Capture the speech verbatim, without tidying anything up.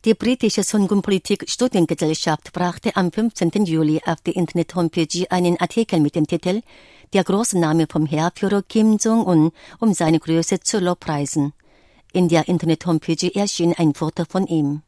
Die britische Songun-Politik-Studiengesellschaft brachte am fünfzehnten Juli auf die Internet-Homepage einen Artikel mit dem Titel »Der große Name vom Heerführer Kim Jong-un, um seine Größe zu lobpreisen«. In der Internet-Homepage erschien ein Foto von ihm.